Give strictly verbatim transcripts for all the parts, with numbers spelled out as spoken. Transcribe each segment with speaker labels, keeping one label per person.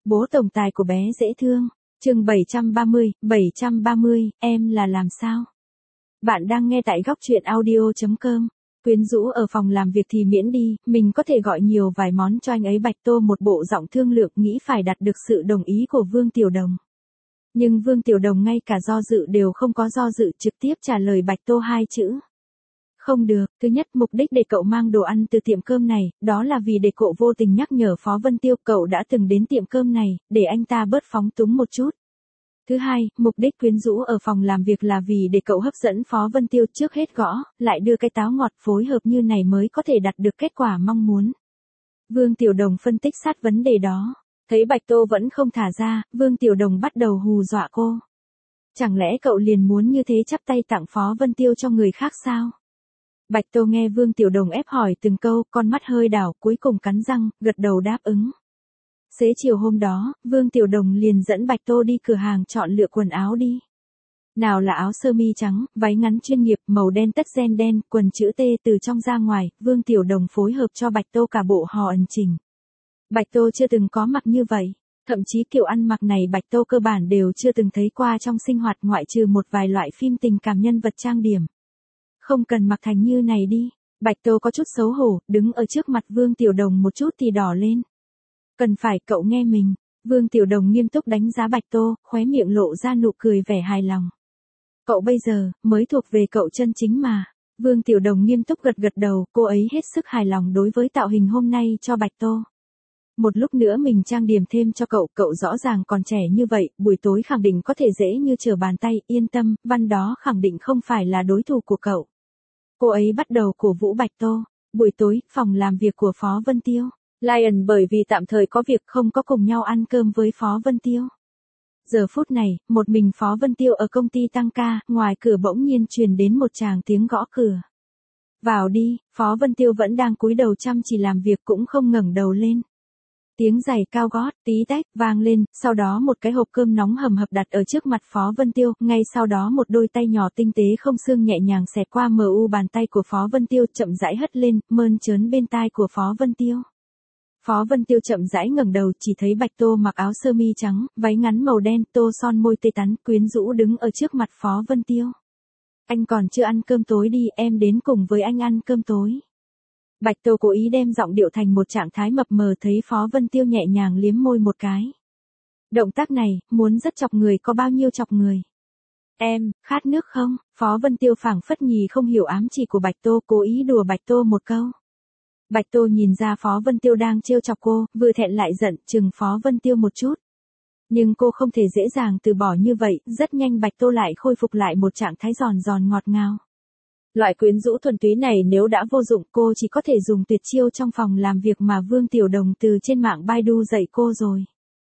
Speaker 1: Bố tổng tài của bé dễ thương. Chương bảy trăm ba mươi, bảy trăm ba mươi, em là làm sao? Bạn đang nghe tại góc truyện audio chấm com. Quyến rũ ở phòng làm việc thì miễn đi, mình có thể gọi nhiều vài món cho anh ấy. Bạch Tô một bộ giọng thương lượng nghĩ phải đạt được sự đồng ý của Vương Tiểu Đồng. Nhưng Vương Tiểu Đồng ngay cả do dự đều không có do dự, trực tiếp trả lời Bạch Tô hai chữ. Không được, thứ nhất mục đích để cậu mang đồ ăn từ tiệm cơm này, đó là vì để cậu vô tình nhắc nhở Phó Vân Tiêu cậu đã từng đến tiệm cơm này, để anh ta bớt phóng túng một chút. Thứ hai, mục đích quyến rũ ở phòng làm việc là vì để cậu hấp dẫn Phó Vân Tiêu trước hết gõ, lại đưa cái táo ngọt phối hợp như này mới có thể đạt được kết quả mong muốn. Vương Tiểu Đồng phân tích sát vấn đề đó. Thấy Bạch Tô vẫn không thả ra, Vương Tiểu Đồng bắt đầu hù dọa cô. Chẳng lẽ cậu liền muốn như thế chắp tay tặng Phó Vân Tiêu cho người khác sao? Bạch Tô nghe Vương Tiểu Đồng ép hỏi từng câu, con mắt hơi đảo, cuối cùng cắn răng, gật đầu đáp ứng. Xế chiều hôm đó, Vương Tiểu Đồng liền dẫn Bạch Tô đi cửa hàng chọn lựa quần áo đi. Nào là áo sơ mi trắng, váy ngắn chuyên nghiệp, màu đen tất ren đen, quần chữ T từ trong ra ngoài, Vương Tiểu Đồng phối hợp cho Bạch Tô cả bộ hò ẩn chỉnh. Bạch Tô chưa từng có mặc như vậy, thậm chí kiểu ăn mặc này Bạch Tô cơ bản đều chưa từng thấy qua trong sinh hoạt ngoại trừ một vài loại phim tình cảm nhân vật trang điểm. Không cần mặc thành như này đi. Bạch Tô có chút xấu hổ, đứng ở trước mặt Vương Tiểu Đồng một chút thì đỏ lên. Cần phải cậu nghe mình. Vương Tiểu Đồng nghiêm túc đánh giá Bạch Tô, khóe miệng lộ ra nụ cười vẻ hài lòng. Cậu bây giờ, mới thuộc về cậu chân chính mà. Vương Tiểu Đồng nghiêm túc gật gật đầu, cô ấy hết sức hài lòng đối với tạo hình hôm nay cho Bạch Tô. Một lúc nữa mình trang điểm thêm cho cậu, cậu rõ ràng còn trẻ như vậy, buổi tối khẳng định có thể dễ như trở bàn tay, yên tâm, Văn đó khẳng định không phải là đối thủ của cậu. Cô ấy bắt đầu cổ vũ Bạch Tô. Buổi tối, phòng làm việc của Phó Vân Tiêu. Lion bởi vì tạm thời có việc không có cùng nhau ăn cơm với Phó Vân Tiêu. Giờ phút này, một mình Phó Vân Tiêu ở công ty tăng ca, ngoài cửa bỗng nhiên truyền đến một tràng tiếng gõ cửa. Vào đi, Phó Vân Tiêu vẫn đang cúi đầu chăm chỉ làm việc cũng không ngẩng đầu lên. Tiếng giày cao gót, tí tách, vang lên, sau đó một cái hộp cơm nóng hầm hập đặt ở trước mặt Phó Vân Tiêu, ngay sau đó một đôi tay nhỏ tinh tế không xương nhẹ nhàng xẹt qua mờ u bàn tay của Phó Vân Tiêu chậm rãi hất lên, mơn trớn bên tai của Phó Vân Tiêu. Phó Vân Tiêu chậm rãi ngẩng đầu chỉ thấy Bạch Tô mặc áo sơ mi trắng, váy ngắn màu đen, tô son môi tươi tắn, quyến rũ đứng ở trước mặt Phó Vân Tiêu. Anh còn chưa ăn cơm tối đi, em đến cùng với anh ăn cơm tối. Bạch Tô cố ý đem giọng điệu thành một trạng thái mập mờ thấy Phó Vân Tiêu nhẹ nhàng liếm môi một cái. Động tác này, muốn rất chọc người có bao nhiêu chọc người. Em, khát nước không? Phó Vân Tiêu phảng phất nhì không hiểu ám chỉ của Bạch Tô cố ý đùa Bạch Tô một câu. Bạch Tô nhìn ra Phó Vân Tiêu đang trêu chọc cô, vừa thẹn lại giận, chừng Phó Vân Tiêu một chút. Nhưng cô không thể dễ dàng từ bỏ như vậy, rất nhanh Bạch Tô lại khôi phục lại một trạng thái giòn giòn ngọt ngào. Loại quyến rũ thuần túy này nếu đã vô dụng cô chỉ có thể dùng tuyệt chiêu trong phòng làm việc mà Vương Tiểu Đồng từ trên mạng Baidu dạy cô rồi.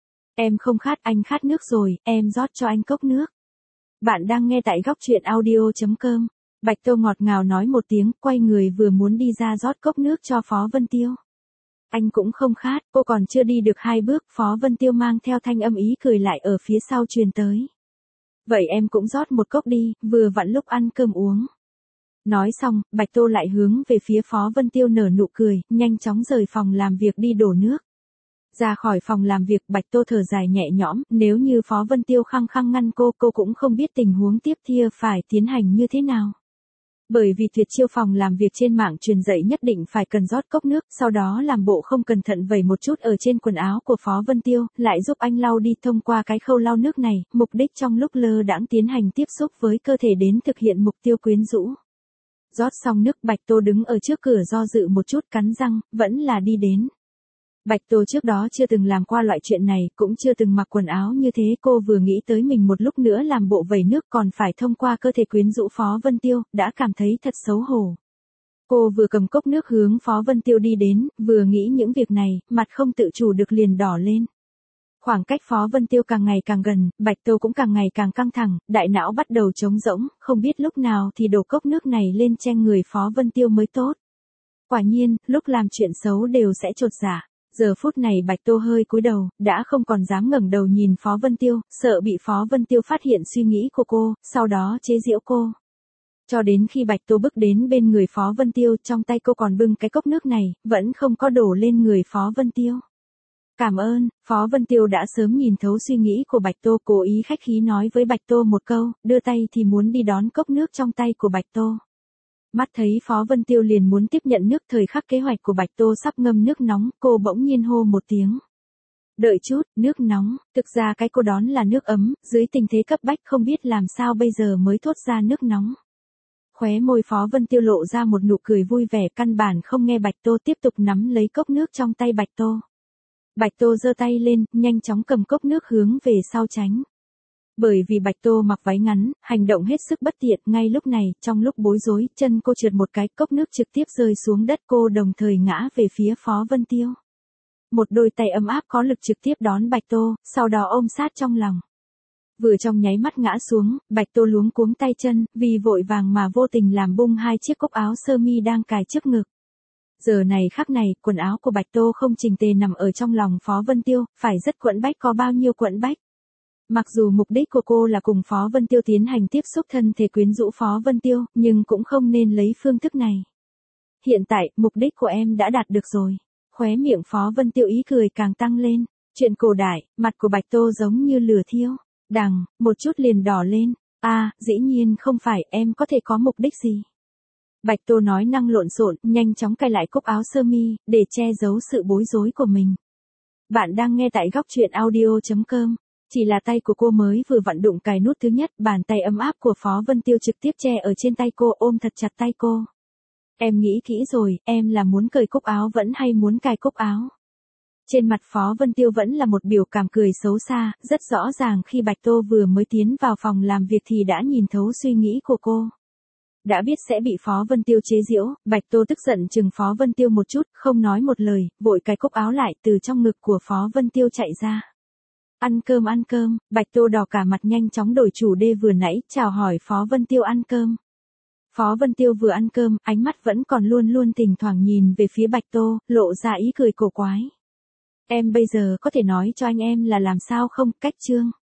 Speaker 1: Em không khát, anh khát nước rồi, em rót cho anh cốc nước. Bạn đang nghe tại góc truyện audio chấm com. Bạch Tô ngọt ngào nói một tiếng, quay người vừa muốn đi ra rót cốc nước cho Phó Vân Tiêu. Anh cũng không khát, cô còn chưa đi được hai bước, Phó Vân Tiêu mang theo thanh âm ý cười lại ở phía sau truyền tới. Vậy em cũng rót một cốc đi, vừa vặn lúc ăn cơm uống. Nói xong, Bạch Tô lại hướng về phía Phó Vân Tiêu nở nụ cười, nhanh chóng rời phòng làm việc đi đổ nước. Ra khỏi phòng làm việc, Bạch Tô thở dài nhẹ nhõm, nếu như Phó Vân Tiêu khăng khăng ngăn cô, cô cũng không biết tình huống tiếp theo phải tiến hành như thế nào. Bởi vì tuyệt chiêu phòng làm việc trên mạng truyền dạy nhất định phải cần rót cốc nước, sau đó làm bộ không cẩn thận vẩy một chút ở trên quần áo của Phó Vân Tiêu, lại giúp anh lau đi thông qua cái khâu lau nước này, mục đích trong lúc lơ đãng tiến hành tiếp xúc với cơ thể đến thực hiện mục tiêu quyến rũ. Rót xong nước Bạch Tô đứng ở trước cửa do dự một chút cắn răng, vẫn là đi đến. Bạch Tô trước đó chưa từng làm qua loại chuyện này, cũng chưa từng mặc quần áo như thế, cô vừa nghĩ tới mình một lúc nữa làm bộ vẩy nước còn phải thông qua cơ thể quyến rũ Phó Vân Tiêu, đã cảm thấy thật xấu hổ. Cô vừa cầm cốc nước hướng Phó Vân Tiêu đi đến, vừa nghĩ những việc này, mặt không tự chủ được liền đỏ lên. Khoảng cách Phó Vân Tiêu càng ngày càng gần, Bạch Tô cũng càng ngày càng căng thẳng, đại não bắt đầu trống rỗng, không biết lúc nào thì đổ cốc nước này lên trên người Phó Vân Tiêu mới tốt. Quả nhiên, lúc làm chuyện xấu đều sẽ chột dạ. Giờ phút này Bạch Tô hơi cúi đầu, đã không còn dám ngẩng đầu nhìn Phó Vân Tiêu, sợ bị Phó Vân Tiêu phát hiện suy nghĩ của cô, sau đó chế giễu cô. Cho đến khi Bạch Tô bước đến bên người Phó Vân Tiêu, trong tay cô còn bưng cái cốc nước này, vẫn không có đổ lên người Phó Vân Tiêu. Cảm ơn, Phó Vân Tiêu đã sớm nhìn thấu suy nghĩ của Bạch Tô, cố ý khách khí nói với Bạch Tô một câu, đưa tay thì muốn đi đón cốc nước trong tay của Bạch Tô. Mắt thấy Phó Vân Tiêu liền muốn tiếp nhận nước, thời khắc kế hoạch của Bạch Tô sắp ngâm nước nóng, cô bỗng nhiên hô một tiếng. Đợi chút, nước nóng, thực ra cái cô đón là nước ấm, dưới tình thế cấp bách không biết làm sao bây giờ mới thốt ra nước nóng. Khóe môi Phó Vân Tiêu lộ ra một nụ cười vui vẻ, căn bản không nghe Bạch Tô, tiếp tục nắm lấy cốc nước trong tay Bạch Tô. Bạch Tô giơ tay lên, nhanh chóng cầm cốc nước hướng về sau tránh. Bởi vì Bạch Tô mặc váy ngắn, hành động hết sức bất tiện, ngay lúc này, trong lúc bối rối, chân cô trượt một cái, cốc nước trực tiếp rơi xuống đất, cô đồng thời ngã về phía Phó Vân Tiêu. Một đôi tay ấm áp có lực trực tiếp đón Bạch Tô, sau đó ôm sát trong lòng. Vừa trong nháy mắt ngã xuống, Bạch Tô luống cuống tay chân, vì vội vàng mà vô tình làm bung hai chiếc cúc áo sơ mi đang cài trước ngực. Giờ này khắc này, quần áo của Bạch Tô không chỉnh tề nằm ở trong lòng Phó Vân Tiêu, phải rất quẫn bách, có bao nhiêu quẫn bách. Mặc dù mục đích của cô là cùng Phó Vân Tiêu tiến hành tiếp xúc thân thể quyến rũ Phó Vân Tiêu, nhưng cũng không nên lấy phương thức này. Hiện tại, mục đích của em đã đạt được rồi. Khóe miệng Phó Vân Tiêu ý cười càng tăng lên. Chuyện cổ đại, mặt của Bạch Tô giống như lửa thiêu. Đằng, một chút liền đỏ lên. À, dĩ nhiên không phải, em có thể có mục đích gì. Bạch Tô nói năng lộn xộn, nhanh chóng cài lại cúc áo sơ mi, để che giấu sự bối rối của mình. Bạn đang nghe tại góc truyện audio chấm com. Chỉ là tay của cô mới vừa vặn đụng cài nút thứ nhất, bàn tay ấm áp của Phó Vân Tiêu trực tiếp che ở trên tay cô, ôm thật chặt tay cô. Em nghĩ kỹ rồi, em là muốn cởi cúc áo vẫn hay muốn cài cúc áo. Trên mặt Phó Vân Tiêu vẫn là một biểu cảm cười xấu xa, rất rõ ràng khi Bạch Tô vừa mới tiến vào phòng làm việc thì đã nhìn thấu suy nghĩ của cô. Đã biết sẽ bị Phó Vân Tiêu chế giễu, Bạch Tô tức giận chừng Phó Vân Tiêu một chút, không nói một lời, vội cài cúc áo lại, từ trong ngực của Phó Vân Tiêu chạy ra. Ăn cơm ăn cơm, Bạch Tô đỏ cả mặt nhanh chóng đổi chủ đề vừa nãy, chào hỏi Phó Vân Tiêu ăn cơm. Phó Vân Tiêu vừa ăn cơm, ánh mắt vẫn còn luôn luôn thỉnh thoảng nhìn về phía Bạch Tô, lộ ra ý cười cổ quái. Em bây giờ có thể nói cho anh em là làm sao không, cách chương.